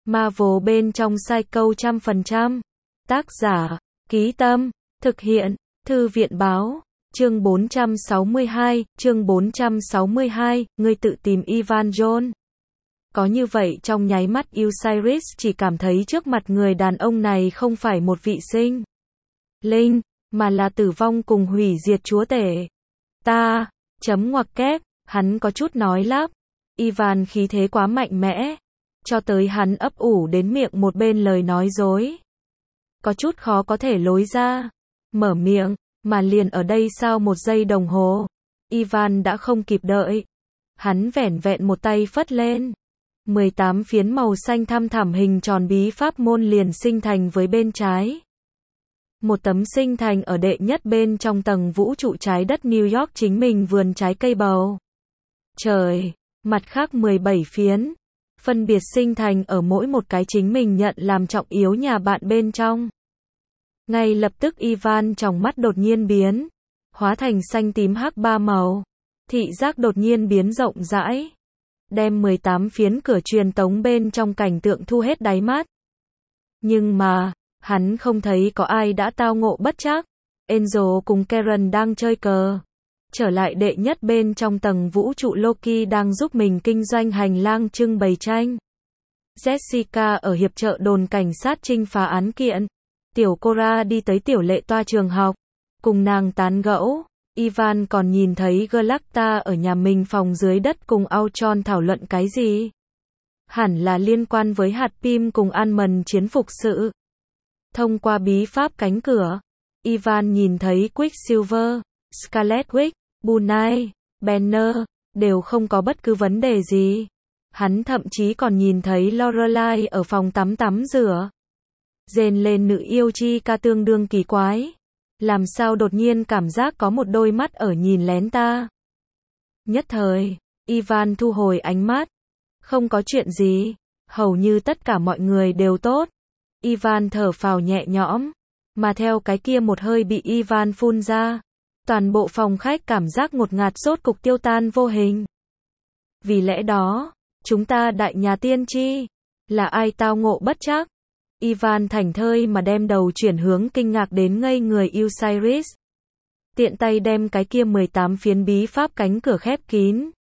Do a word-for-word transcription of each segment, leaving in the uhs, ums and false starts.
Marvel bên trong Psycho trăm phần trăm. Tác giả, Ký Tâm, thực hiện, Thư viện báo. Chương bốn trăm sáu mươi hai, chương bốn trăm sáu mươi hai, ngươi tự tìm Ivan John. Có như vậy trong nháy mắt Osiris chỉ cảm thấy trước mặt người đàn ông này không phải một vị sinh linh, mà là tử vong cùng hủy diệt chúa tể. Ta, chấm ngoặc kép, hắn có chút nói lắp. Ivan khí thế quá mạnh mẽ, cho tới hắn ấp ủ đến miệng một bên lời nói dối. Có chút khó có thể lối ra, mở miệng, mà liền ở đây sau một giây đồng hồ. Ivan đã không kịp đợi. Hắn vẻn vẹn một tay phất lên. mười tám phiến màu xanh thăm thẳm hình tròn bí pháp môn liền sinh thành với bên trái. Một tấm sinh thành ở đệ nhất bên trong tầng vũ trụ trái đất New York chính mình vườn trái cây bầu trời. Mặt khác mười bảy phiến, phân biệt sinh thành ở mỗi một cái chính mình nhận làm trọng yếu nhà bạn bên trong. Ngay lập tức Ivan trong mắt đột nhiên biến, hóa thành xanh tím hắc ba màu. Thị giác đột nhiên biến rộng rãi, đem mười tám phiến cửa truyền tống bên trong cảnh tượng thu hết đáy mắt. Nhưng mà, hắn không thấy có ai đã tao ngộ bất trắc. Angel cùng Karen đang chơi cờ. Trở lại đệ nhất bên trong tầng vũ trụ Loki đang giúp mình kinh doanh hành lang trưng bày tranh. Jessica ở hiệp trợ đồn cảnh sát trinh phá án kiện. Tiểu Cora đi tới tiểu lệ toa trường học, cùng nàng tán gẫu. Ivan còn nhìn thấy Galacta ở nhà mình phòng dưới đất cùng Ultron thảo luận cái gì. Hẳn là liên quan với hạt Pym cùng Ant-Man chiến phục sự. Thông qua bí pháp cánh cửa, Ivan nhìn thấy Quicksilver, Scarlet Witch, Moon Knight, Banner, đều không có bất cứ vấn đề gì. Hắn thậm chí còn nhìn thấy Lorelai ở phòng tắm tắm rửa. Rên lên nữ yêu chi ca tương đương kỳ quái. Làm sao đột nhiên cảm giác có một đôi mắt ở nhìn lén ta. Nhất thời, Ivan thu hồi ánh mắt. Không có chuyện gì, hầu như tất cả mọi người đều tốt. Ivan thở phào nhẹ nhõm, mà theo cái kia một hơi bị Ivan phun ra, toàn bộ phòng khách cảm giác ngột ngạt rốt cục tiêu tan vô hình. Vì lẽ đó, chúng ta đại nhà tiên tri, là ai tao ngộ bất trắc? Ivan thảnh thơi mà đem đầu chuyển hướng kinh ngạc đến ngây người Osiris. Tiện tay đem cái kia mười tám phiến bí pháp cánh cửa khép kín.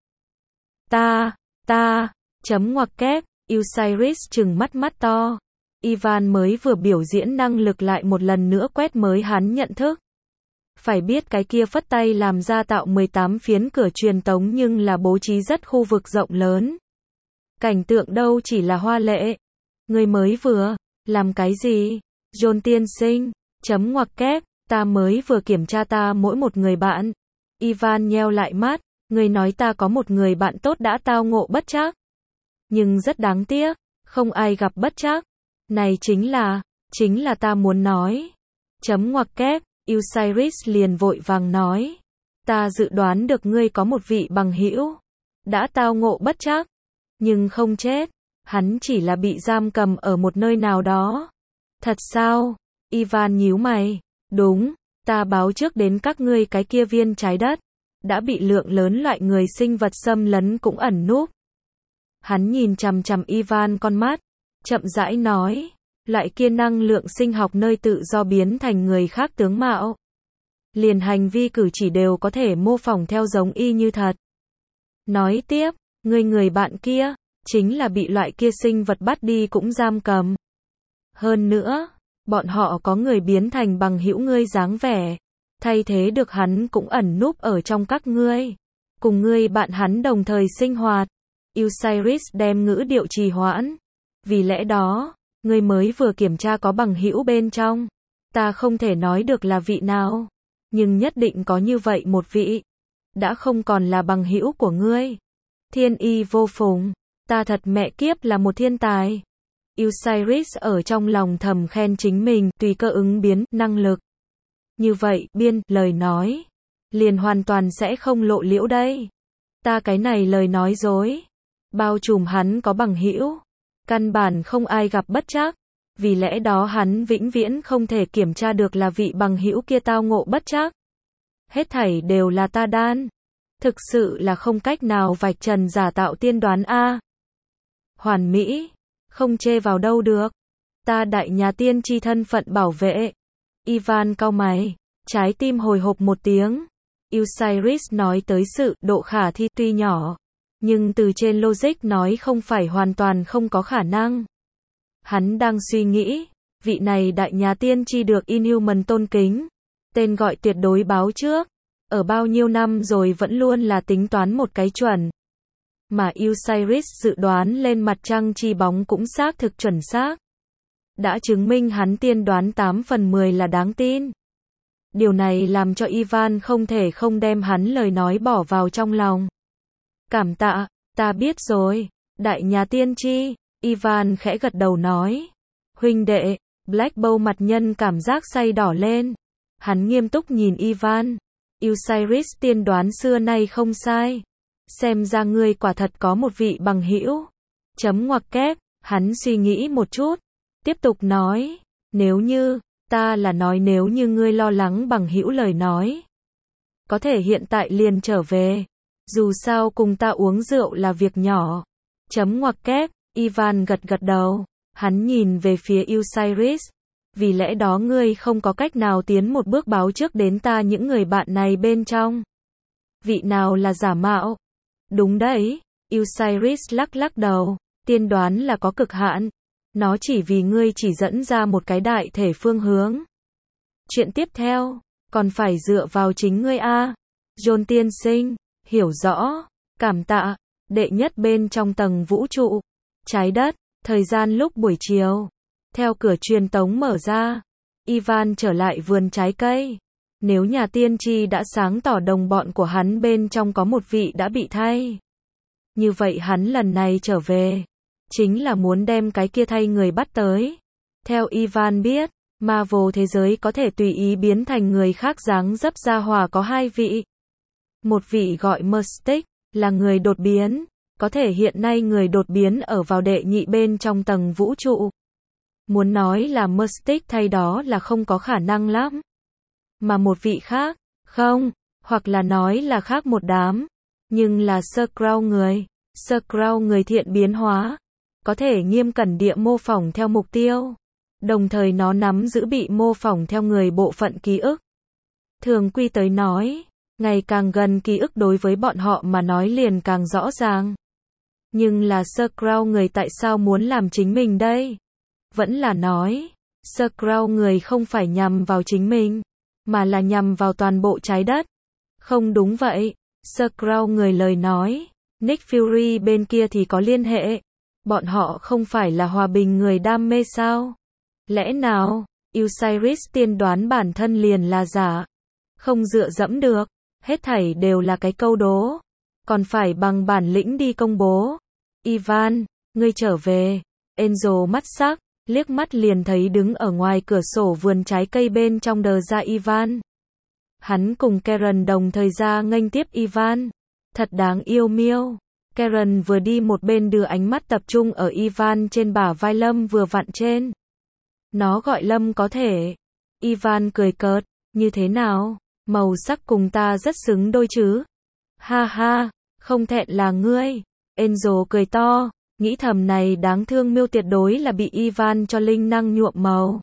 Ta, ta, chấm ngoặc kép, Osiris trừng mắt mắt to. Ivan mới vừa biểu diễn năng lực lại một lần nữa quét mới hắn nhận thức. Phải biết cái kia phất tay làm ra tạo mười tám phiến cửa truyền tống nhưng là bố trí rất khu vực rộng lớn. Cảnh tượng đâu chỉ là hoa lệ. Người mới vừa, làm cái gì? John tiên sinh, chấm ngoặc kép, ta mới vừa kiểm tra ta mỗi một người bạn. Ivan nheo lại mắt, người nói ta có một người bạn tốt đã tao ngộ bất trắc. Nhưng rất đáng tiếc, không ai gặp bất trắc. Này chính là, chính là ta muốn nói. Chấm ngoặc kép, Osiris liền vội vàng nói. Ta dự đoán được ngươi có một vị bằng hữu đã tao ngộ bất trắc, nhưng không chết. Hắn chỉ là bị giam cầm ở một nơi nào đó. Thật sao? Ivan nhíu mày. Đúng, ta báo trước đến các ngươi cái kia viên trái đất đã bị lượng lớn loại người sinh vật xâm lấn cũng ẩn núp. Hắn nhìn chằm chằm Ivan con mắt, chậm rãi nói, loại kia năng lượng sinh học nơi tự do biến thành người khác tướng mạo. Liền hành vi cử chỉ đều có thể mô phỏng theo giống y như thật. Nói tiếp, người người bạn kia, chính là bị loại kia sinh vật bắt đi cũng giam cầm. Hơn nữa, bọn họ có người biến thành bằng hữu ngươi dáng vẻ, thay thế được hắn cũng ẩn núp ở trong các ngươi. Cùng ngươi bạn hắn đồng thời sinh hoạt. Osiris đem ngữ điệu trì hoãn. Vì lẽ đó, ngươi mới vừa kiểm tra có bằng hữu bên trong. Ta không thể nói được là vị nào, nhưng nhất định có như vậy một vị. Đã không còn là bằng hữu của ngươi. Thiên y vô phùng. Ta thật mẹ kiếp là một thiên tài. Osiris ở trong lòng thầm khen chính mình, tùy cơ ứng biến, năng lực. Như vậy, biên, lời nói, liền hoàn toàn sẽ không lộ liễu đây. Ta cái này lời nói dối, bao trùm hắn có bằng hữu, căn bản không ai gặp bất trắc. Vì lẽ đó hắn vĩnh viễn không thể kiểm tra được là vị bằng hữu kia tao ngộ bất trắc. Hết thảy đều là ta đan. Thực sự là không cách nào vạch trần giả tạo tiên đoán a. Hoàn mỹ. Không chê vào đâu được. Ta đại nhà tiên tri thân phận bảo vệ. Ivan cau mày, trái tim hồi hộp một tiếng. Osiris nói tới sự độ khả thi tuy nhỏ, nhưng từ trên logic nói không phải hoàn toàn không có khả năng. Hắn đang suy nghĩ, vị này đại nhà tiên tri được Inhuman tôn kính, tên gọi tuyệt đối báo trước, ở bao nhiêu năm rồi vẫn luôn là tính toán một cái chuẩn. Mà Osiris dự đoán lên mặt trăng chi bóng cũng xác thực chuẩn xác. Đã chứng minh hắn tiên đoán tám phần mười là đáng tin. Điều này làm cho Ivan không thể không đem hắn lời nói bỏ vào trong lòng. Cảm tạ, ta biết rồi, đại nhà tiên tri. Ivan khẽ gật đầu nói. Huynh đệ, Black Bow mặt nhân cảm giác say đỏ lên. Hắn nghiêm túc nhìn Ivan. Osiris tiên đoán xưa nay không sai. Xem ra ngươi quả thật có một vị bằng hữu. Chấm ngoặc kép, hắn suy nghĩ một chút. Tiếp tục nói, nếu như, ta là nói nếu như ngươi lo lắng bằng hữu lời nói. Có thể hiện tại liền trở về. Dù sao cùng ta uống rượu là việc nhỏ. Chấm ngoặc kép, Ivan gật gật đầu. Hắn nhìn về phía Osiris. Vì lẽ đó ngươi không có cách nào tiến một bước báo trước đến ta những người bạn này bên trong. Vị nào là giả mạo? Đúng đấy. Osiris lắc lắc đầu. Tiên đoán là có cực hạn. Nó chỉ vì ngươi chỉ dẫn ra một cái đại thể phương hướng. Chuyện tiếp theo, còn phải dựa vào chính ngươi a. John tiên sinh, hiểu rõ, cảm tạ, đệ nhất bên trong tầng vũ trụ, trái đất, thời gian lúc buổi chiều. Theo cửa truyền tống mở ra, Ivan trở lại vườn trái cây. Nếu nhà tiên tri đã sáng tỏ đồng bọn của hắn bên trong có một vị đã bị thay. Như vậy hắn lần này trở về. Chính là muốn đem cái kia thay người bắt tới. Theo Ivan biết, Marvel thế giới có thể tùy ý biến thành người khác dáng dấp ra hòa có hai vị. Một vị gọi Mystic, là người đột biến. Có thể hiện nay người đột biến ở vào đệ nhị bên trong tầng vũ trụ. Muốn nói là Mystic thay đó là không có khả năng lắm. Mà một vị khác, không, hoặc là nói là khác một đám. Nhưng là Skrull người. Skrull người thiện biến hóa. Có thể nghiêm cẩn địa mô phỏng theo mục tiêu. Đồng thời nó nắm giữ bị mô phỏng theo người bộ phận ký ức. Thường quy tới nói, ngày càng gần ký ức đối với bọn họ mà nói liền càng rõ ràng. Nhưng là Skrull người tại sao muốn làm chính mình đây? Vẫn là nói, Skrull người không phải nhằm vào chính mình, mà là nhằm vào toàn bộ trái đất. Không đúng vậy, Skrull người lời nói, Nick Fury bên kia thì có liên hệ. Bọn họ không phải là hòa bình người đam mê sao? Lẽ nào, Osiris tiên đoán bản thân liền là giả? Không dựa dẫm được, hết thảy đều là cái câu đố. Còn phải bằng bản lĩnh đi công bố. Ivan, ngươi trở về. Angel mắt sắc, liếc mắt liền thấy đứng ở ngoài cửa sổ vườn trái cây bên trong đờ ra Ivan. Hắn cùng Karen đồng thời ra nghênh tiếp Ivan. Thật đáng yêu miêu. Karen vừa đi một bên đưa ánh mắt tập trung ở Ivan trên bả vai Lâm vừa vặn trên. Nó gọi Lâm có thể. Ivan cười cợt, như thế nào? Màu sắc cùng ta rất xứng đôi chứ? Ha ha, không thẹn là ngươi. Angel cười to, nghĩ thầm này đáng thương miêu tuyệt đối là bị Ivan cho linh năng nhuộm màu.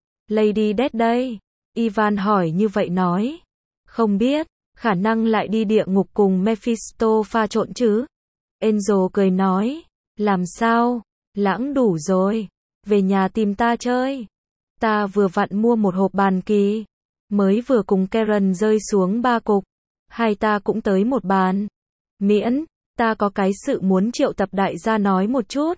Lady Death đây? Ivan hỏi như vậy nói. Không biết, khả năng lại đi địa ngục cùng Mephisto pha trộn chứ? Angel cười nói, làm sao, lãng đủ rồi, về nhà tìm ta chơi. Ta vừa vặn mua một hộp bàn kỳ, mới vừa cùng Karen rơi xuống ba cục, hai ta cũng tới một bàn. Miễn, ta có cái sự muốn triệu tập đại gia nói một chút.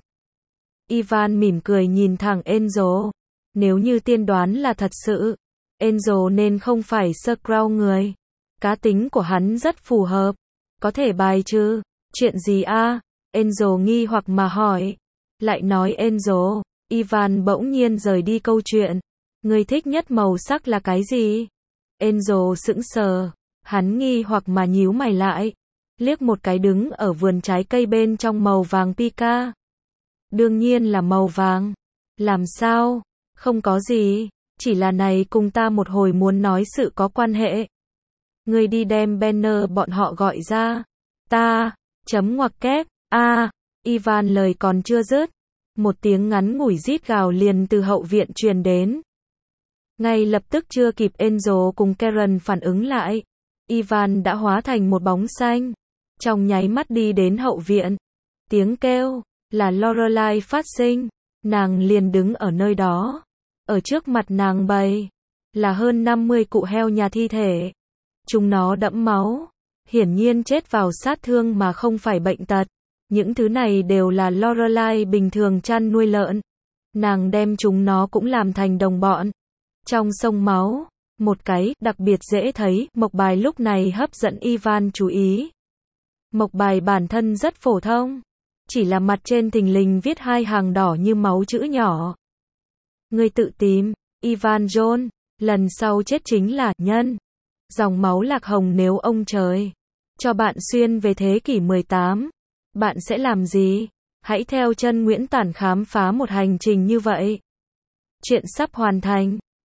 Ivan mỉm cười nhìn thẳng Angel, nếu như tiên đoán là thật sự, Angel nên không phải Skrull người. Cá tính của hắn rất phù hợp, có thể bài trừ. Chuyện gì a? Angel nghi hoặc mà hỏi. Lại nói Angel, Ivan bỗng nhiên rời đi câu chuyện. Ngươi thích nhất màu sắc là cái gì? Angel sững sờ, hắn nghi hoặc mà nhíu mày lại. Liếc một cái đứng ở vườn trái cây bên trong màu vàng Pika. Đương nhiên là màu vàng. Làm sao? Không có gì, chỉ là này cùng ta một hồi muốn nói sự có quan hệ. Ngươi đi đem banner bọn họ gọi ra. Ta... Chấm ngoặc kép, a, à, Ivan lời còn chưa dứt. Một tiếng ngắn ngủi rít gào liền từ hậu viện truyền đến. Ngay lập tức chưa kịp Angel cùng Karen phản ứng lại, Ivan đã hóa thành một bóng xanh, trong nháy mắt đi đến hậu viện. Tiếng kêu là Lorelai phát sinh, nàng liền đứng ở nơi đó. Ở trước mặt nàng bày là hơn năm mươi cụ heo nhà thi thể. Chúng nó đẫm máu, hiển nhiên chết vào sát thương mà không phải bệnh tật. Những thứ này đều là Lorelai bình thường chăn nuôi lợn. Nàng đem chúng nó cũng làm thành đồng bọn. Trong sông máu, một cái đặc biệt dễ thấy mộc bài lúc này hấp dẫn Ivan chú ý. Mộc bài bản thân rất phổ thông, chỉ là mặt trên thình lình viết hai hàng đỏ như máu chữ nhỏ. Ngươi tự tìm, Ivan John, lần sau chết chính là nhân. Dòng máu lạc hồng nếu ông trời cho bạn xuyên về thế kỷ mười tám, bạn sẽ làm gì? Hãy theo chân Nguyễn Tản khám phá một hành trình như vậy. Chuyện sắp hoàn thành.